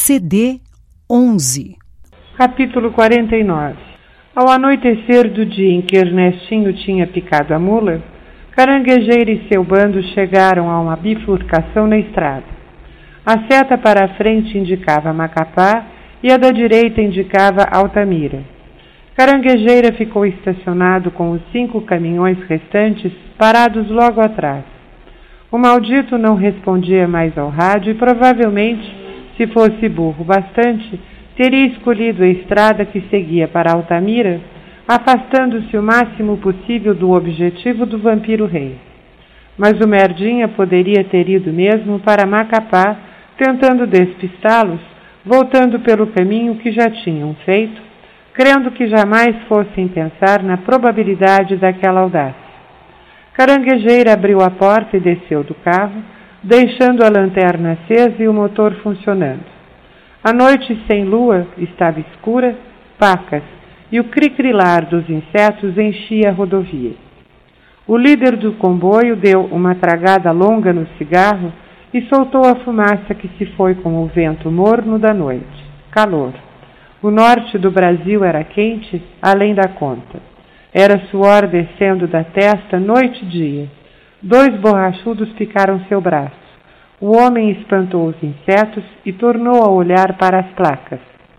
CD 11. Capítulo 49. Ao anoitecer do dia em que Ernestinho tinha picado a mula, Caranguejeira e seu bando chegaram a uma bifurcação na estrada. A seta para a frente indicava Macapá e a da direita indicava Altamira. Caranguejeira ficou estacionado com os 5 caminhões restantes parados logo atrás. O maldito não respondia mais ao rádio e provavelmente, se fosse burro bastante, teria escolhido a estrada que seguia para Altamira, afastando-se o máximo possível do objetivo do Vampiro Rei. Mas o Merdinha poderia ter ido mesmo para Macapá, tentando despistá-los, voltando pelo caminho que já tinham feito, crendo que jamais fossem pensar na probabilidade daquela audácia. Caranguejeira abriu a porta e desceu do carro, deixando a lanterna acesa e o motor funcionando. A noite sem lua estava escura, pacas, e o cricrilar dos insetos enchia a rodovia. O líder do comboio deu uma tragada longa no cigarro e soltou a fumaça que se foi com o vento morno da noite. Calor. O norte do Brasil era quente, além da conta. Era suor descendo da testa noite e dia. 2 borrachudos picaram seu braço. O homem espantou os insetos e tornou a olhar para as placas.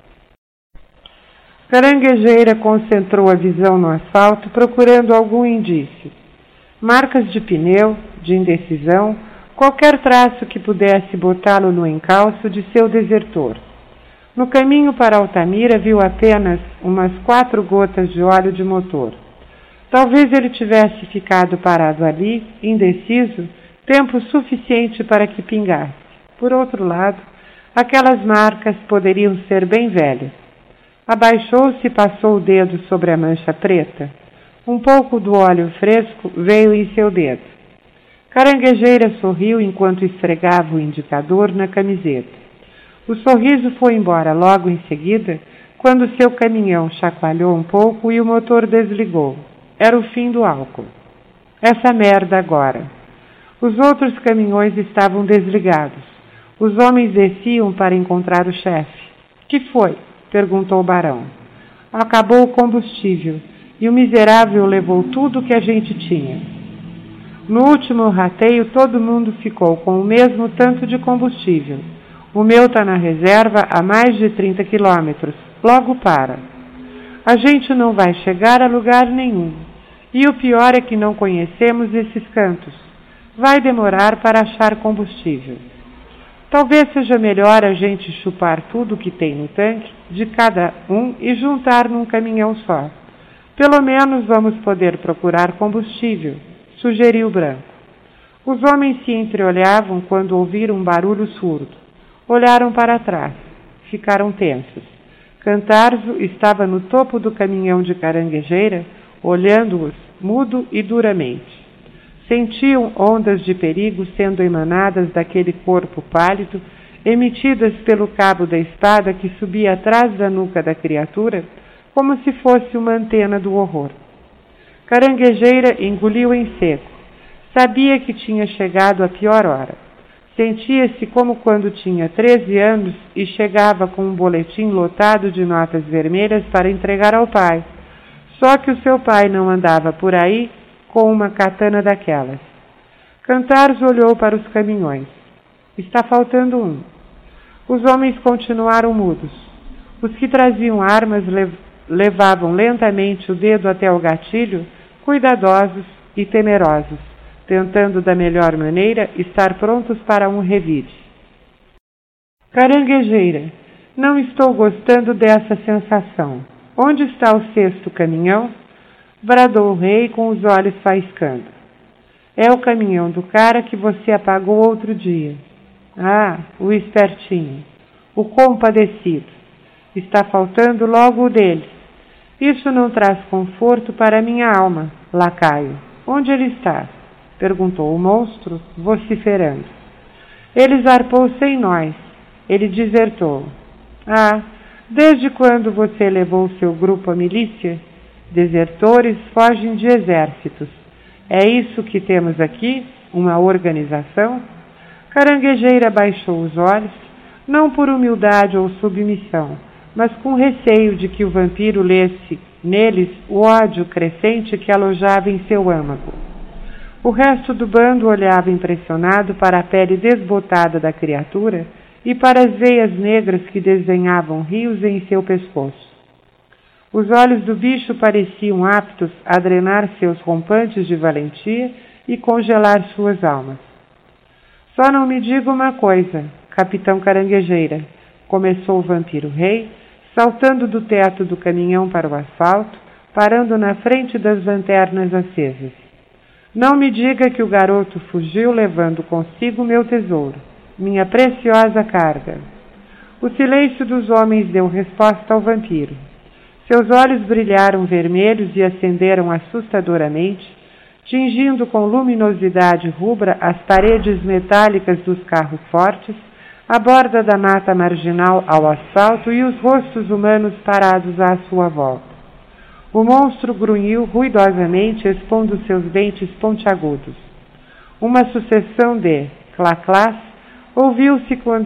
Caranguejeira concentrou a visão no asfalto, procurando algum indício. Marcas de pneu, de indecisão, qualquer traço que pudesse botá-lo no encalço de seu desertor. No caminho para Altamira viu apenas umas 4 gotas de óleo de motor. Talvez ele tivesse ficado parado ali, indeciso, tempo suficiente para que pingasse. Por outro lado, aquelas marcas poderiam ser bem velhas. Abaixou-se e passou o dedo sobre a mancha preta. Um pouco do óleo fresco veio em seu dedo. Caranguejeira sorriu enquanto esfregava o indicador na camiseta. O sorriso foi embora logo em seguida, quando seu caminhão chacoalhou um pouco e o motor desligou. Era o fim do álcool. Essa merda agora. Os outros caminhões estavam desligados. Os homens desciam para encontrar o chefe. Que foi? Perguntou o barão. Acabou o combustível e o miserável levou tudo o que a gente tinha. No último rateio, todo mundo ficou com o mesmo tanto de combustível. O meu está na reserva a mais de 30 quilômetros. Logo para. A gente não vai chegar a lugar nenhum. E o pior é que não conhecemos esses cantos. Vai demorar para achar combustível. Talvez seja melhor a gente chupar tudo que tem no tanque, de cada um, e juntar num caminhão só. Pelo menos vamos poder procurar combustível, sugeriu Branco. Os homens se entreolhavam quando ouviram um barulho surdo. Olharam para trás. Ficaram tensos. Cantarzo estava no topo do caminhão de Caranguejeira, olhando-os, mudo e duramente. Sentiam ondas de perigo sendo emanadas daquele corpo pálido, emitidas pelo cabo da espada que subia atrás da nuca da criatura, como se fosse uma antena do horror. Caranguejeira engoliu em seco. Sabia que tinha chegado a pior hora. Sentia-se como quando tinha 13 anos e chegava com um boletim lotado de notas vermelhas para entregar ao pai. Só que o seu pai não andava por aí com uma katana daquelas. Cantarzo olhou para os caminhões. Está faltando um. Os homens continuaram mudos. Os que traziam armas levavam lentamente o dedo até o gatilho, cuidadosos e temerosos, tentando da melhor maneira estar prontos para um revide. Caranguejeira, não estou gostando dessa sensação. Onde está o 6º caminhão? Bradou o rei com os olhos faiscando. É o caminhão do cara que você apagou outro dia. Ah, o espertinho. O compadecido. Está faltando logo o dele. Isso não traz conforto para minha alma, lacaio. Onde ele está? Perguntou o monstro, vociferando. Ele zarpou sem nós. Ele desertou. Ah, desde quando você levou seu grupo à milícia? Desertores fogem de exércitos. É isso que temos aqui? Uma organização? Caranguejeira baixou os olhos, não por humildade ou submissão, mas com receio de que o vampiro lesse neles o ódio crescente que alojava em seu âmago. O resto do bando olhava impressionado para a pele desbotada da criatura e para as veias negras que desenhavam rios em seu pescoço. Os olhos do bicho pareciam aptos a drenar seus rompantes de valentia e congelar suas almas. Só não me diga uma coisa, Capitão Caranguejeira, começou o vampiro-rei, saltando do teto do caminhão para o asfalto, parando na frente das lanternas acesas. Não me diga que o garoto fugiu levando consigo meu tesouro, minha preciosa carga. O silêncio dos homens deu resposta ao vampiro. Seus olhos brilharam vermelhos e acenderam assustadoramente, tingindo com luminosidade rubra as paredes metálicas dos carros fortes, a borda da mata marginal ao asfalto e os rostos humanos parados à sua volta. O monstro grunhiu ruidosamente, expondo seus dentes pontiagudos. Uma sucessão de clá-clás ouviu-se quando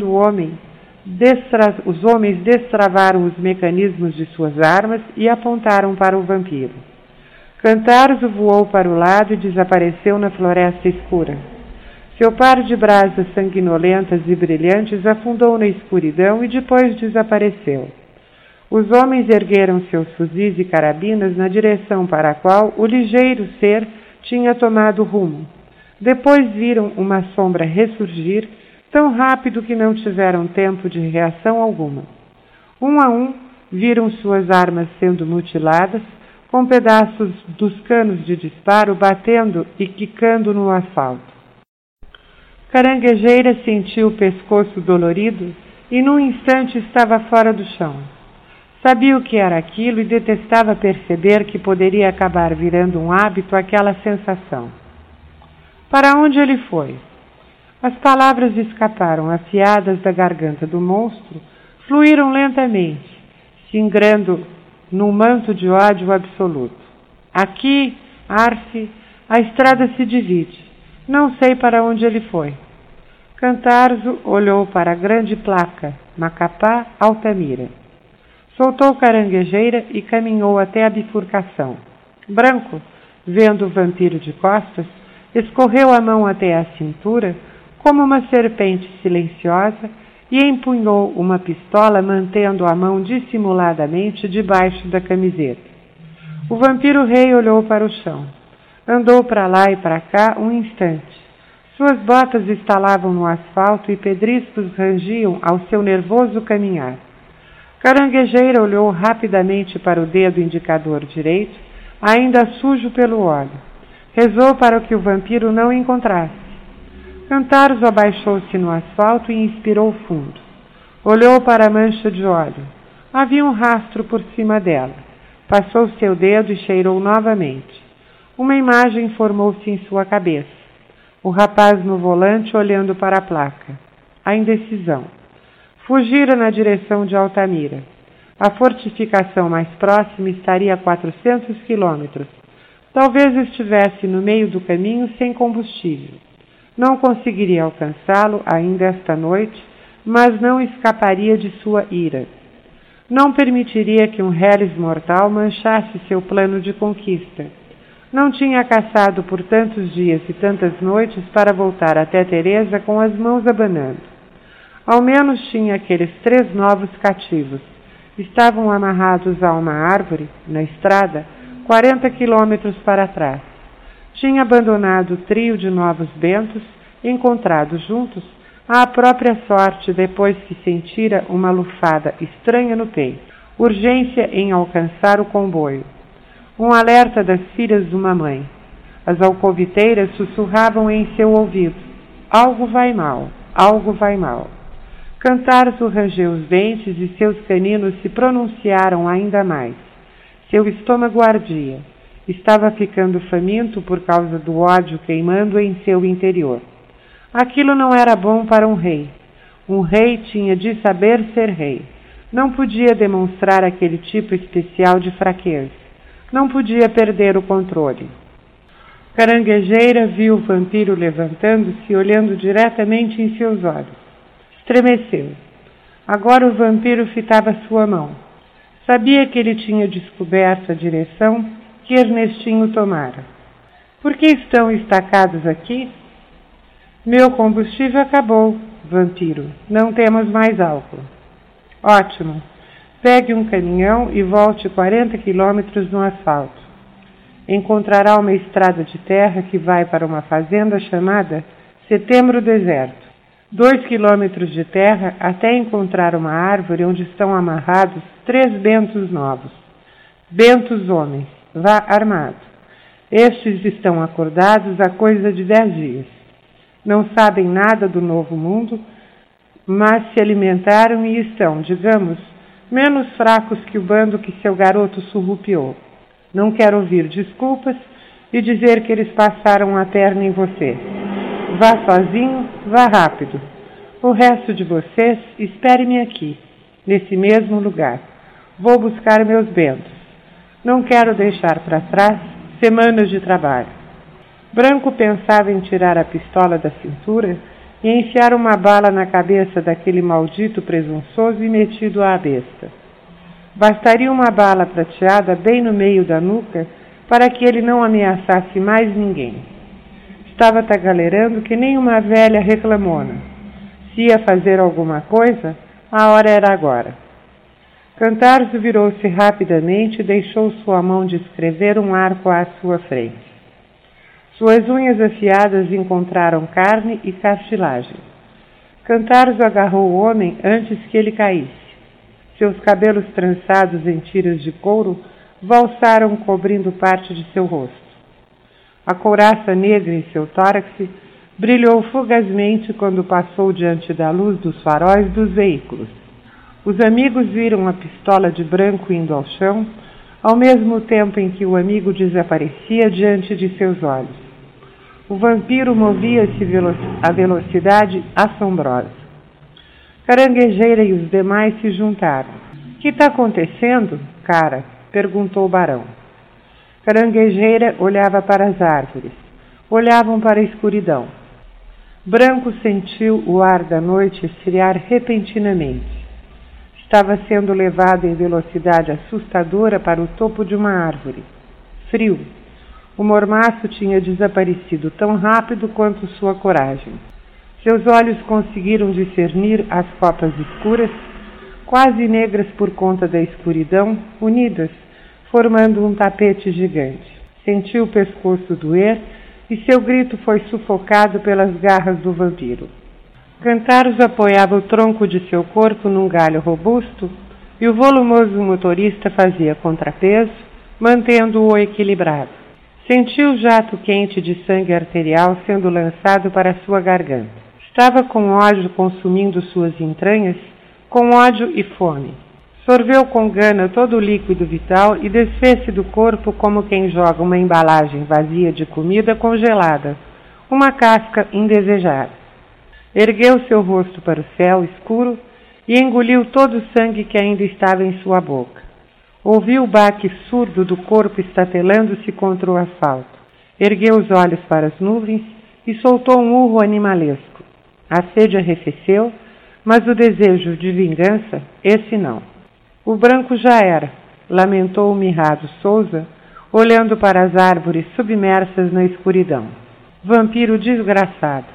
os homens destravaram os mecanismos de suas armas e apontaram para o vampiro. Cantarzo voou para o lado e desapareceu na floresta escura. Seu par de brasas sanguinolentas e brilhantes afundou na escuridão e depois desapareceu. Os homens ergueram seus fuzis e carabinas na direção para a qual o ligeiro ser tinha tomado rumo. Depois viram uma sombra ressurgir, tão rápido que não tiveram tempo de reação alguma. Um a um, viram suas armas sendo mutiladas, com pedaços dos canos de disparo batendo e quicando no asfalto. Caranguejeira sentiu o pescoço dolorido e num instante estava fora do chão. Sabia o que era aquilo e detestava perceber que poderia acabar virando um hábito aquela sensação. Para onde ele foi? As palavras escaparam afiadas da garganta do monstro, fluíram lentamente, singrando num manto de ódio absoluto. Aqui, Arce, a estrada se divide. Não sei para onde ele foi. Cantarzo olhou para a grande placa, Macapá, Altamira. Soltou Caranguejeira e caminhou até a bifurcação. Branco, vendo o vampiro de costas, escorreu a mão até a cintura, como uma serpente silenciosa, e empunhou uma pistola, mantendo a mão dissimuladamente debaixo da camiseta. O vampiro-rei olhou para o chão. Andou para lá e para cá um instante. Suas botas estalavam no asfalto e pedriscos rangiam ao seu nervoso caminhar. Caranguejeira olhou rapidamente para o dedo indicador direito, ainda sujo pelo óleo. Rezou para que o vampiro não encontrasse. Cantarzo abaixou-se no asfalto e inspirou fundo. Olhou para a mancha de óleo. Havia um rastro por cima dela. Passou seu dedo e cheirou novamente. Uma imagem formou-se em sua cabeça. O rapaz no volante olhando para a placa. A indecisão. Fugira na direção de Altamira. A fortificação mais próxima estaria a 400 quilômetros. Talvez estivesse no meio do caminho sem combustível. Não conseguiria alcançá-lo ainda esta noite, mas não escaparia de sua ira. Não permitiria que um reles mortal manchasse seu plano de conquista. Não tinha caçado por tantos dias e tantas noites para voltar até Teresa com as mãos abanando. Ao menos tinha aqueles 3 novos cativos. Estavam amarrados a uma árvore, na estrada, 40 quilômetros para trás. Tinha abandonado o trio de novos bentos, encontrados juntos, à própria sorte depois que sentira uma lufada estranha no peito. Urgência em alcançar o comboio. Um alerta das filhas de uma mãe. As alcoviteiras sussurravam em seu ouvido. Algo vai mal, algo vai mal. Cantarzo rangeu os dentes e seus caninos se pronunciaram ainda mais. Seu estômago ardia. Estava ficando faminto por causa do ódio queimando em seu interior. Aquilo não era bom para um rei. Um rei tinha de saber ser rei. Não podia demonstrar aquele tipo especial de fraqueza. Não podia perder o controle. Caranguejeira viu o vampiro levantando-se e olhando diretamente em seus olhos. Estremeceu. Agora o vampiro fitava sua mão. Sabia que ele tinha descoberto a direção que Ernestinho tomara. Por que estão estacados aqui? Meu combustível acabou, vampiro. Não temos mais álcool. Ótimo. Pegue um caminhão e volte 40 quilômetros no asfalto. Encontrará uma estrada de terra que vai para uma fazenda chamada Setembro Deserto. 2 quilômetros de terra até encontrar uma árvore onde estão amarrados 3 bentos novos. Bentos homens. Vá armado. Estes estão acordados há coisa de 10 dias. Não sabem nada do novo mundo, mas se alimentaram e estão, digamos, menos fracos que o bando que seu garoto surrupiou. Não quero ouvir desculpas e dizer que eles passaram a perna em você. Vá sozinho, vá rápido. O resto de vocês, espere-me aqui, nesse mesmo lugar. Vou buscar meus bentos. Não quero deixar para trás semanas de trabalho. Branco pensava em tirar a pistola da cintura e enfiar uma bala na cabeça daquele maldito presunçoso e metido à besta. Bastaria uma bala prateada bem no meio da nuca para que ele não ameaçasse mais ninguém. Estava tagalerando que nem uma velha reclamona. Se ia fazer alguma coisa, a hora era agora. Cantarzo virou-se rapidamente e deixou sua mão descrever um arco à sua frente. Suas unhas afiadas encontraram carne e cartilagem. Cantarzo agarrou o homem antes que ele caísse. Seus cabelos trançados em tiras de couro valsaram cobrindo parte de seu rosto. A couraça negra em seu tórax brilhou fugazmente quando passou diante da luz dos faróis dos veículos. Os amigos viram a pistola de Branco indo ao chão, ao mesmo tempo em que o amigo desaparecia diante de seus olhos. O vampiro movia-se a velocidade assombrosa. Caranguejeira e os demais se juntaram. — Que está acontecendo, cara? — perguntou o barão. Caranguejeira olhava para as árvores. Olhavam para a escuridão. Branco sentiu o ar da noite esfriar repentinamente. Estava sendo levado em velocidade assustadora para o topo de uma árvore. Frio. O mormaço tinha desaparecido tão rápido quanto sua coragem. Seus olhos conseguiram discernir as copas escuras, quase negras por conta da escuridão, unidas, formando um tapete gigante. Sentiu o pescoço doer e seu grito foi sufocado pelas garras do vampiro. Cantarzo apoiava o tronco de seu corpo num galho robusto e o volumoso motorista fazia contrapeso, mantendo-o equilibrado. Sentiu o jato quente de sangue arterial sendo lançado para sua garganta. Estava com ódio consumindo suas entranhas, com ódio e fome. Sorveu com gana todo o líquido vital e desfez-se do corpo como quem joga uma embalagem vazia de comida congelada, uma casca indesejada. Ergueu seu rosto para o céu escuro e engoliu todo o sangue que ainda estava em sua boca. Ouviu o baque surdo do corpo estatelando-se contra o asfalto. Ergueu os olhos para as nuvens e soltou um urro animalesco. A sede arrefeceu, mas o desejo de vingança, esse não. O branco já era, lamentou o mirrado Souza, olhando para as árvores submersas na escuridão. Vampiro desgraçado.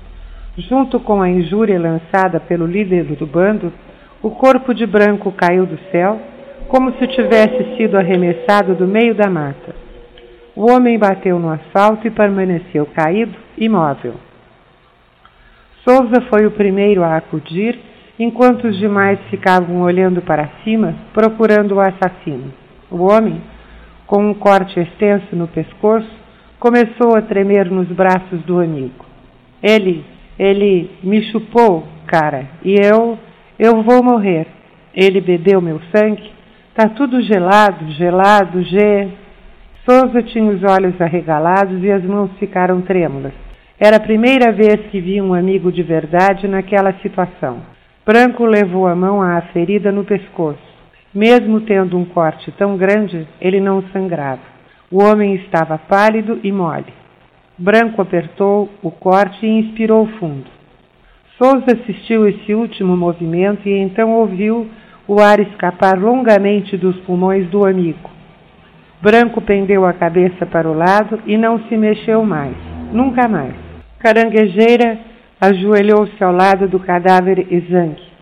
Junto com a injúria lançada pelo líder do bando, o corpo de Branco caiu do céu, como se tivesse sido arremessado do meio da mata. O homem bateu no asfalto e permaneceu caído, imóvel. Souza foi o primeiro a acudir, enquanto os demais ficavam olhando para cima, procurando o assassino. O homem, com um corte extenso no pescoço, começou a tremer nos braços do amigo. Ele me chupou, cara, e eu vou morrer. Ele bebeu meu sangue. Tá tudo gelado. Souza tinha os olhos arregalados e as mãos ficaram trêmulas. Era a primeira vez que via um amigo de verdade naquela situação. Branco levou a mão à ferida no pescoço. Mesmo tendo um corte tão grande, ele não sangrava. O homem estava pálido e mole. Branco apertou o corte e inspirou fundo. Souza assistiu esse último movimento e então ouviu o ar escapar longamente dos pulmões do amigo. Branco pendeu a cabeça para o lado e não se mexeu mais, nunca mais. Caranguejeira ajoelhou-se ao lado do cadáver exangue.